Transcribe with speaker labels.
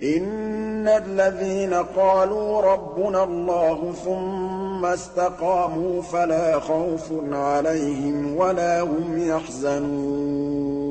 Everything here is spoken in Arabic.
Speaker 1: إِنَّ الَّذِينَ قَالُوا رَبُّنَا اللَّهُ ثُمَّ اسْتَقَامُوا فَلَا خَوْفٌ عَلَيْهِمْ وَلَا هُمْ يَحْزَنُونَ